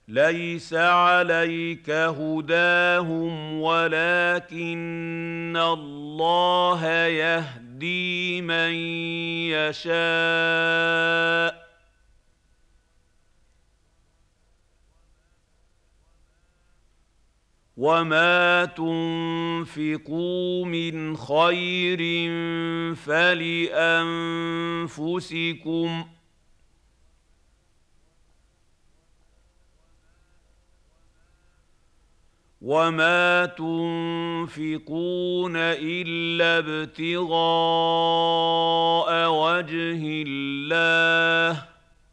ليس عليك هداهم ولكن الله يهدي من يشاء. وما تنفقوا من خير فلانفسكم، وما تنفقون الا ابتغاء وجه الله،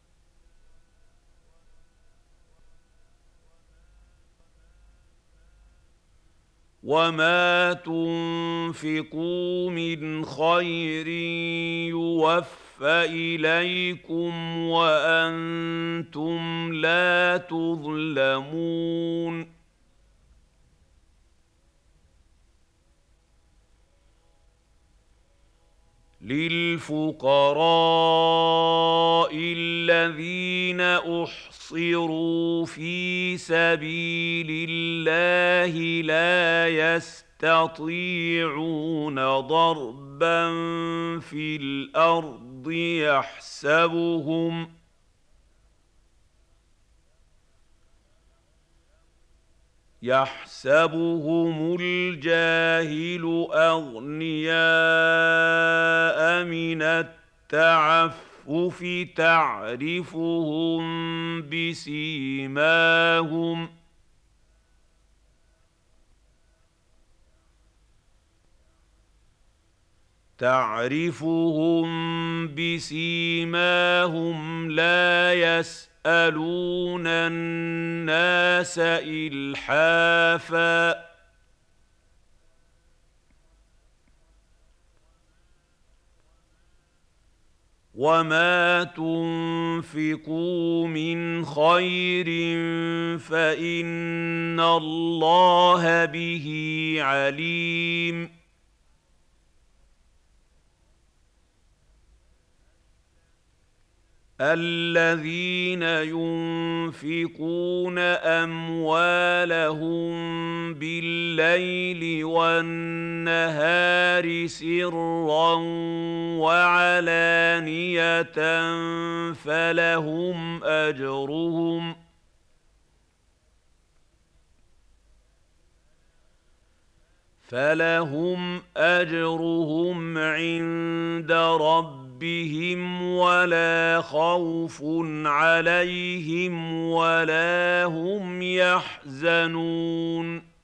وما تنفقوا من خير يوفى اليكم وانتم لا تظلمون. للفقراء الذين احصروا في سبيل الله لا يستطيعون ضربا في الارض يحسبهم الجاهل أغنياء من التعفف تعرفهم بسيماهم لا يسألون الناس إلحافا. وما تنفقوا من خير فإن الله به عليم. الذين ينفقون أموالهم بالليل والنهار سرا وعلانية فلهم عند ربهم ولا خوف عليهم ولا هم يحزنون.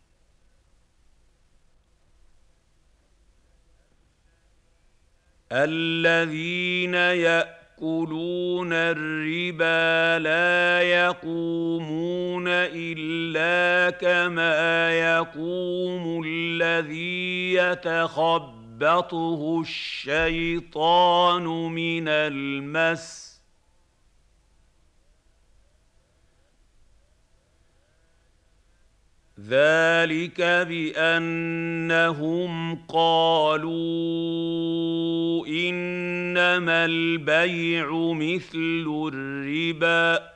الذين يأكلون الربا لا يقومون إلا كما يقوم الذي يتخبطه الشيطان من المس، ذلك بأنهم قالوا إنما البيع مثل الربا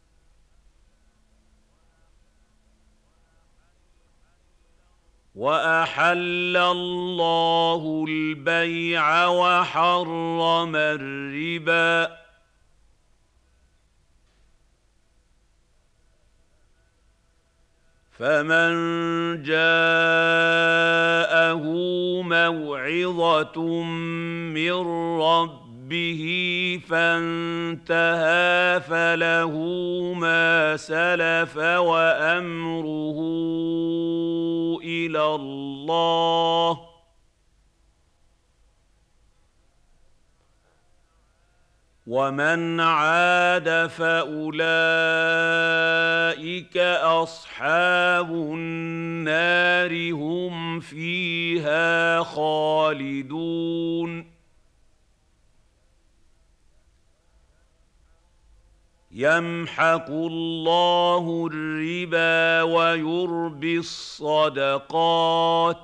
وأحل الله البيع وحرم الربا. فمن جاءه موعظة من ربه فانتهى فله ما سلف وأمره إلى الله، ومن عاد فأولئك أصحاب النار هم فيها خالدون. يمحق الله الربا ويربي الصدقات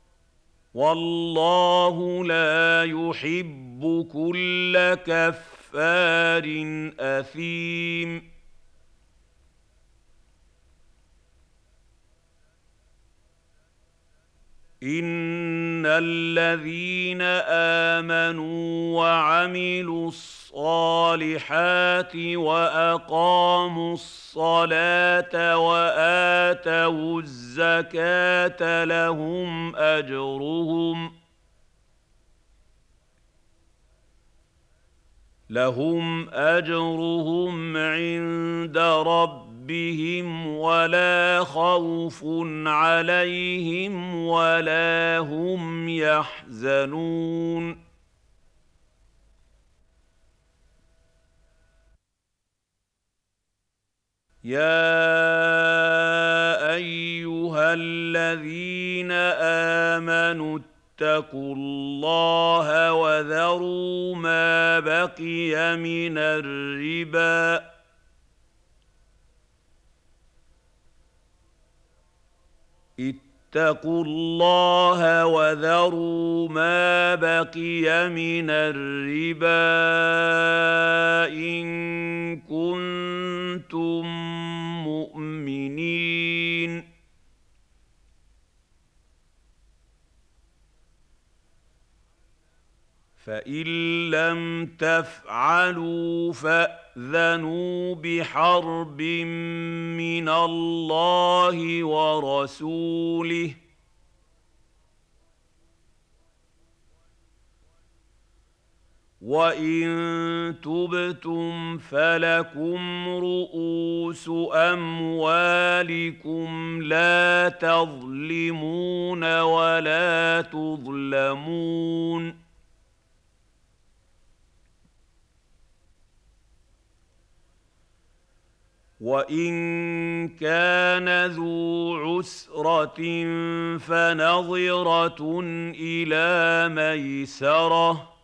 والله لا يحب كل كفار كفار أثيم إن الذين آمنوا وعملوا الصالحات وأقاموا الصلاة وآتوا الزكاة لهم أجرهم عند ربهم ولا خوف عليهم ولا هم يحزنون يا أيها الذين آمنوا اتقوا الله وذروا ما بقي من الربا اتقوا الله وذروا ما بقي من الربا إن كنتم مؤمنين فإن لم تفعلوا فأذنوا بحرب من الله ورسوله وإن تبتم فلكم رؤوس أموالكم لا تظلمون ولا تظلمون وإن كان ذو عسرة فنظرة إلى ميسرة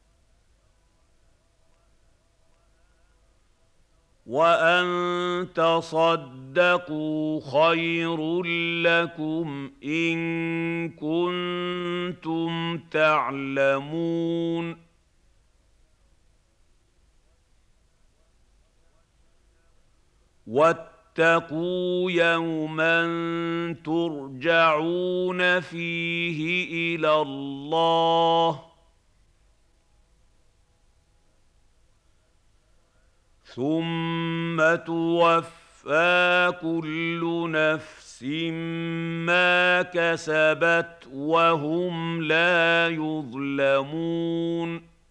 وأن تصدقوا خير لكم إن كنتم تعلمون واتقوا يوما ترجعون فيه إلى الله ثم توفى كل نفس ما كسبت وهم لا يظلمون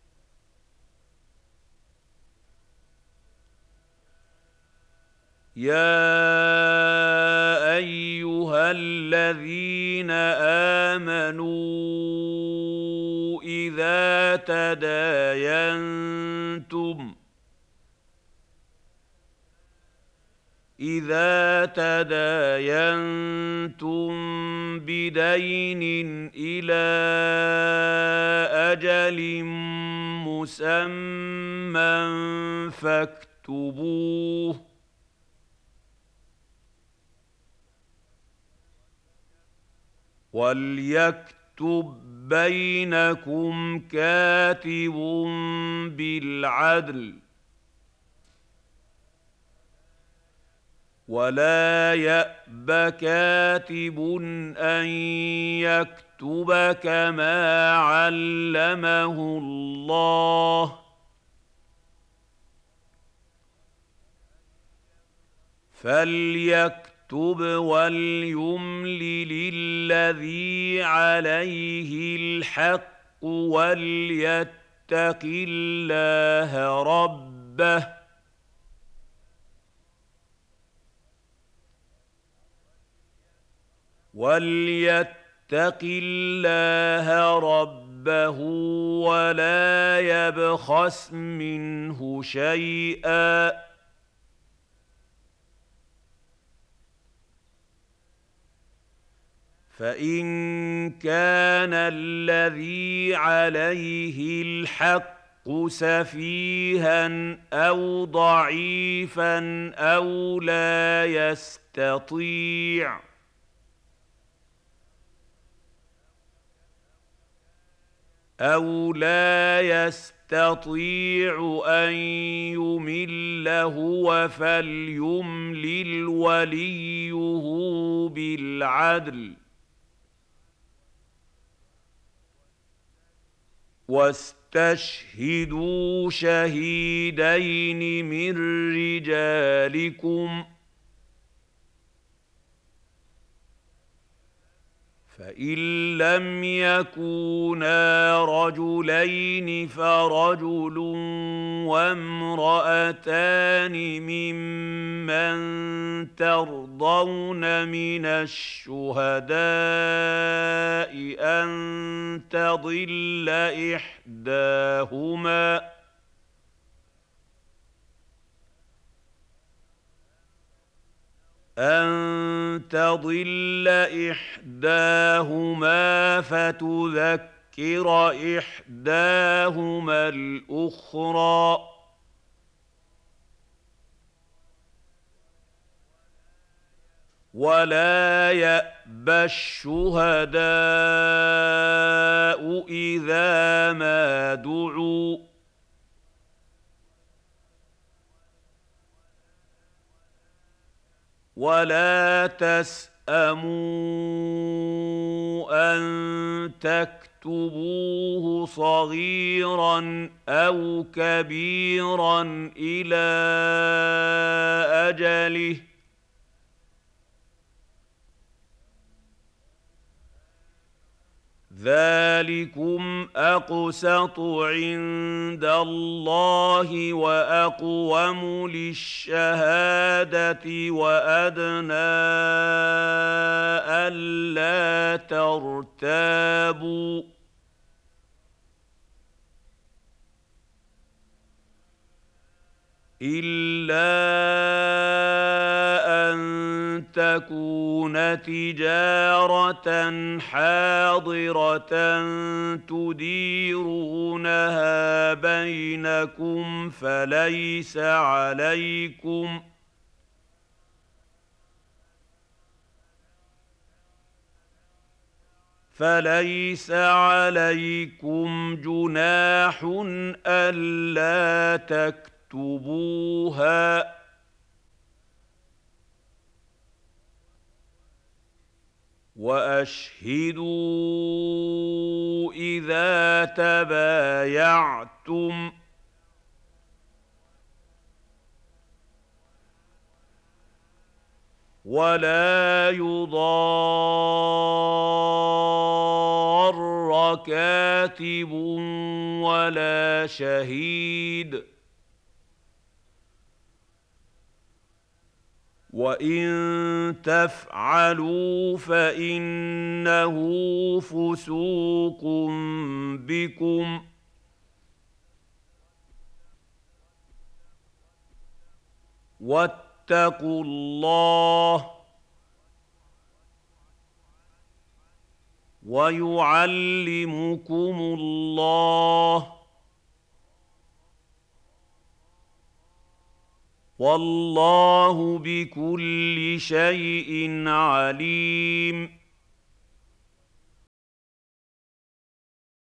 يا أيها الذين آمنوا إذا تداينتم بدين إلى أجل مسمى فاكتبوه وليكتب بينكم كاتب بالعدل ولا يأب كاتب أن يكتب كما علمه الله فليكتب وليملل الذي عليه الحق وليتق الله ربه ولا يبخس منه شيئا فإن كان الذي عليه الحق سفيها أو ضعيفا أو لا يستطيع أَوْ لَا يَسْتَطِيعُ أَن يُمِلَّ هُوَ فَلْيُمْلِلْ وَلِيُّهُ بِالْعَدْلِ ۚ وَاسْتَشْهِدُوا شَهِيدَيْنِ مِن رِّجَالِكُمْ ۖ فَإِن لَّمْ يَكُونَا رَجُلَيْنِ فَرَجُلٌ وَامْرَأَتَانِ مِمَّن تَرْضَوْنَ مِنَ الشُّهَدَاءِ أَن تَضِلَّ إِحْدَاهُمَا فَتُذَكِّرَ إِحْدَاهُمَا الْأُخْرَىٰ ۚ وَلَا يَأْبَ الشُّهَدَاءُ إِذَا مَا دُعُوا ۚ وَلَا تَسْأَمُوا أَن تَكْتُبُوهُ صَغِيرًا أَوْ كَبِيرًا إِلَىٰ أَجَلِهِ ۚ ذَٰلِكُمْ أَقْسَطُ عِندَ اللَّهِ وَأَقْوَمُ لِلشَّهَادَةِ وَأَدْنَىٰ أَلَّا تَرْتَابُوا ۖ إِلَّا أَن تَكُونَ تِجَارَةً حَاضِرَةً تُدِيرُونَهَا بَيْنَكُمْ فَلَيْسَ عَلَيْكُمْ جُنَاحٌ أَلَّا تَكْتُبُوهَا ۗ وَأَشْهِدُوا إِذَا تَبَايَعْتُمْ ۚ وَلَا يُضَارَّ كَاتِبٌ وَلَا شَهِيدٌ ۚ وَإِن تَفْعَلُوا فَإِنَّهُ فُسُوقٌ بِكُمْ ۗ وَاتَّقُوا اللَّهَ ۖ وَيُعَلِّمُكُمُ اللَّهُ ۗ وَاللَّهُ بِكُلِّ شَيْءٍ عَلِيمٌ.